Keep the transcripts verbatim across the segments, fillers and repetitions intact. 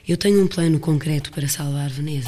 Eu tenho um plano concreto para salvar Veneza.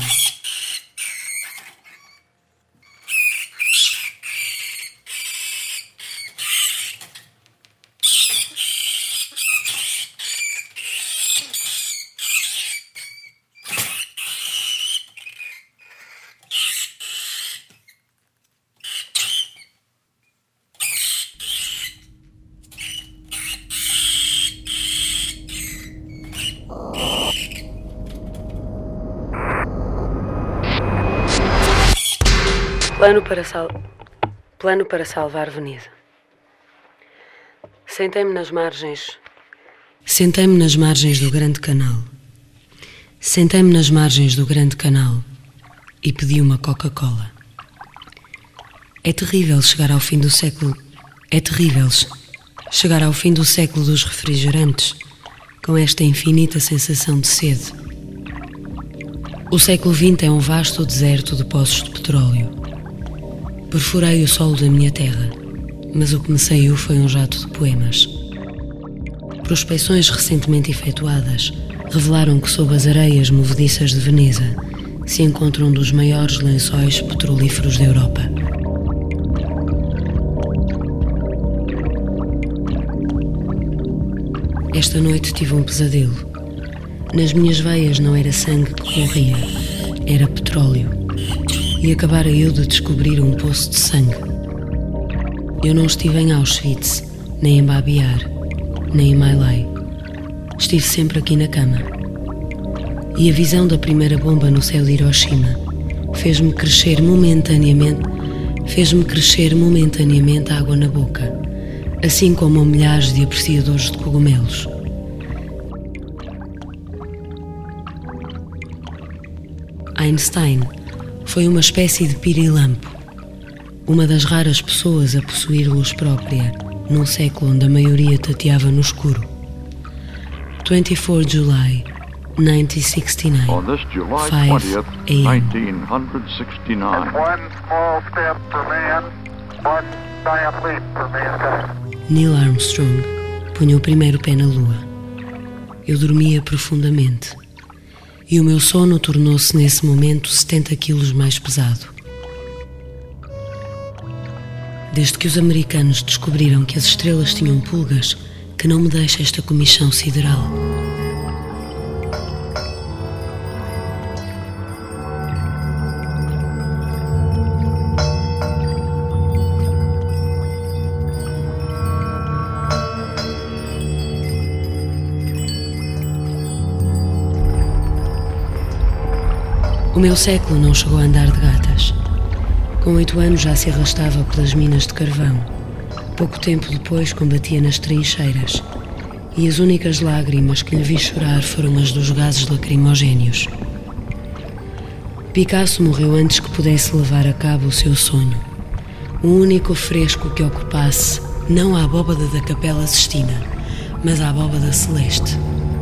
Plano para, sal... Plano para salvar Veneza. Sentei-me nas margens... Sentei-me nas margens do Grande Canal. Sentei-me nas margens do Grande Canal e pedi uma Coca-Cola. É terrível chegar ao fim do século... É terrível chegar ao fim do século dos refrigerantes com esta infinita sensação de sede. O século vinte é um vasto deserto de poços de petróleo. Perfurei o solo da minha terra, mas o que me saiu foi um jato de poemas. Prospecções recentemente efetuadas revelaram que sob as areias movediças de Veneza se encontra um dos maiores lençóis petrolíferos da Europa. Esta noite tive um pesadelo. Nas minhas veias não era sangue que corria, era petróleo. E acabara eu de descobrir um poço de sangue. Eu não estive em Auschwitz, nem em Babi Yar, nem em My Lai. Estive sempre aqui na cama. E a visão da primeira bomba no céu de Hiroshima fez-me crescer momentaneamente, fez-me crescer momentaneamente a água na boca, assim como a milhares de apreciadores de cogumelos. Einstein foi uma espécie de pirilampo, uma das raras pessoas a possuir luz própria num século onde a maioria tateava no escuro. twenty-fourth of July, nineteen sixty-nine, On this July five twentieth, a m nineteen sixty-nine. One small step for man, one giant leap for mankind. Neil Armstrong punha o primeiro pé na lua. Eu dormia profundamente. E o meu sono tornou-se nesse momento setenta quilos mais pesado. Desde que os americanos descobriram que as estrelas tinham pulgas, que não me deixa esta comichão sideral. O meu século não chegou a andar de gatas. Com oito anos já se arrastava pelas minas de carvão. Pouco tempo depois combatia nas trincheiras. E as únicas lágrimas que lhe vi chorar foram as dos gases lacrimogéneos. Picasso morreu antes que pudesse levar a cabo o seu sonho. O único fresco que ocupasse não a abóbada da Capela Sistina, mas a abóbada celeste.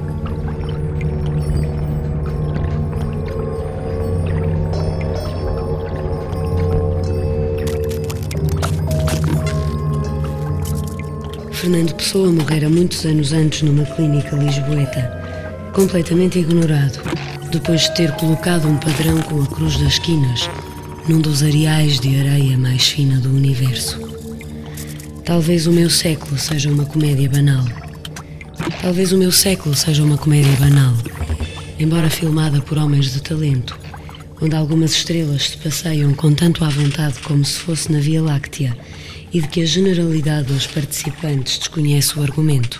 Fernando Pessoa morrera muitos anos antes numa clínica lisboeta, completamente ignorado, depois de ter colocado um padrão com a cruz das esquinas num dos areais de areia mais fina do universo. Talvez o meu século seja uma comédia banal. Talvez o meu século seja uma comédia banal, embora filmada por homens de talento, onde algumas estrelas se passeiam com tanto à vontade como se fosse na Via Láctea, e de que a generalidade dos participantes desconhece o argumento.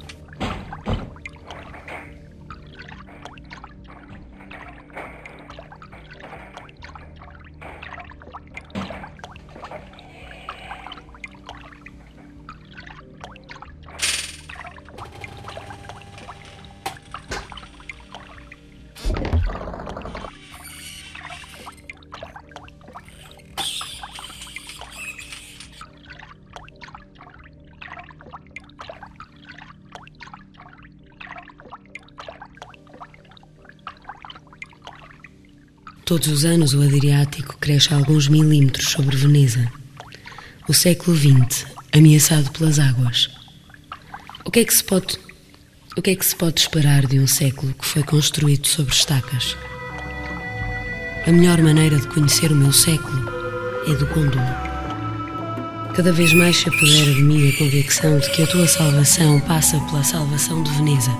Todos os anos o Adriático cresce alguns milímetros sobre Veneza. O século vinte, ameaçado pelas águas. O que é que se pode... O que é que se pode esperar de um século que foi construído sobre estacas? A melhor maneira de conhecer o meu século é do gôndola. Cada vez mais se apodera de mim a convicção de que a tua salvação passa pela salvação de Veneza.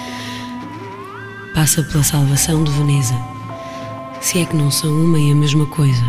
Passa pela salvação de Veneza, se é que não são uma e a mesma coisa.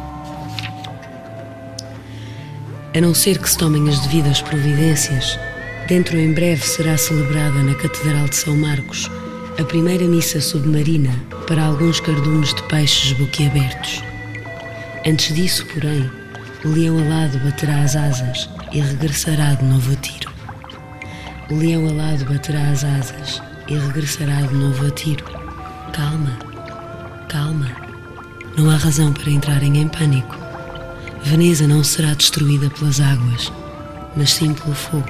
A não ser que se tomem as devidas providências, dentro em breve será celebrada na Catedral de São Marcos a primeira missa submarina para alguns cardumes de peixes boquiabertos. Antes disso, porém, o leão alado baterá as asas e regressará de novo a tiro. O leão alado baterá as asas e regressará de novo a tiro. Calma, calma. Não há razão para entrarem em pânico. Veneza não será destruída pelas águas, mas sim pelo fogo.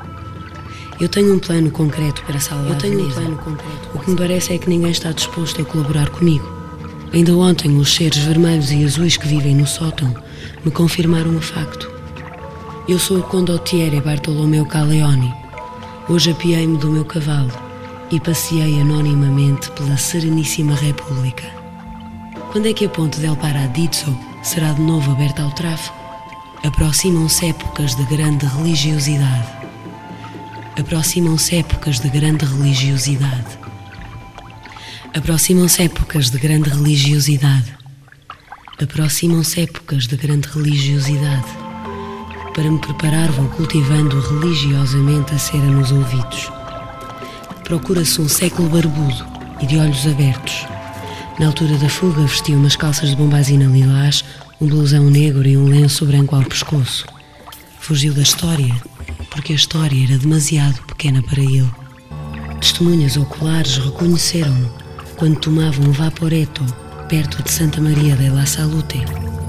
Eu tenho um plano concreto para salvar Eu tenho Veneza. Um plano concreto. O que me parece é que ninguém está disposto a colaborar comigo. Ainda ontem os seres vermelhos e azuis que vivem no sótão me confirmaram o facto. Eu sou o Condottiere Bartolomeo Caleoni. Hoje apiei-me do meu cavalo e passeei anonimamente pela Sereníssima República. Quando é que a ponte del Paradiso será de novo aberta ao tráfego? Aproximam-se épocas de grande religiosidade. Aproximam-se épocas de grande religiosidade. Aproximam-se épocas de grande religiosidade. Aproximam-se épocas de grande religiosidade. Para me preparar vou cultivando religiosamente a cera nos ouvidos. Procura-se um século barbudo e de olhos abertos. Na altura da fuga vestia umas calças de bombazina lilás, um blusão negro e um lenço branco ao pescoço. Fugiu da história, porque a história era demasiado pequena para ele. Testemunhas oculares reconheceram-no quando tomavam um vaporetto perto de Santa Maria della Salute.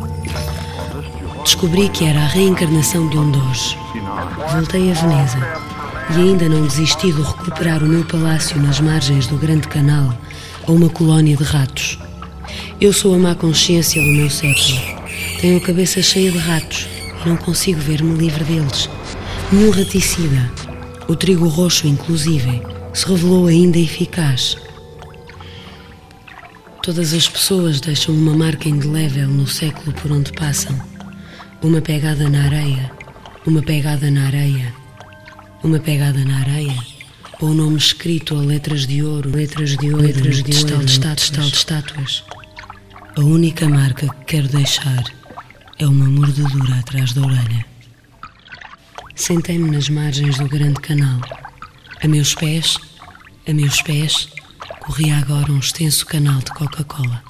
Descobri que era a reencarnação de um doge. Voltei a Veneza e ainda não desisti de recuperar o meu palácio nas margens do Grande Canal ou uma colónia de ratos. Eu sou a má consciência do meu século. Tenho a cabeça cheia de ratos e não consigo ver-me livre deles. Nenhum raticida, o trigo roxo inclusive, se revelou ainda eficaz. Todas as pessoas deixam uma marca indelével no século por onde passam. Uma pegada na areia, uma pegada na areia, uma pegada na areia, ou um nome escrito a letras de ouro, letras de ouro, letras de ouro, testal de estátuas. A única marca que quero deixar é uma mordedura atrás da orelha. Sentei-me nas margens do Grande Canal. A meus pés, a meus pés, corria agora um extenso canal de Coca-Cola.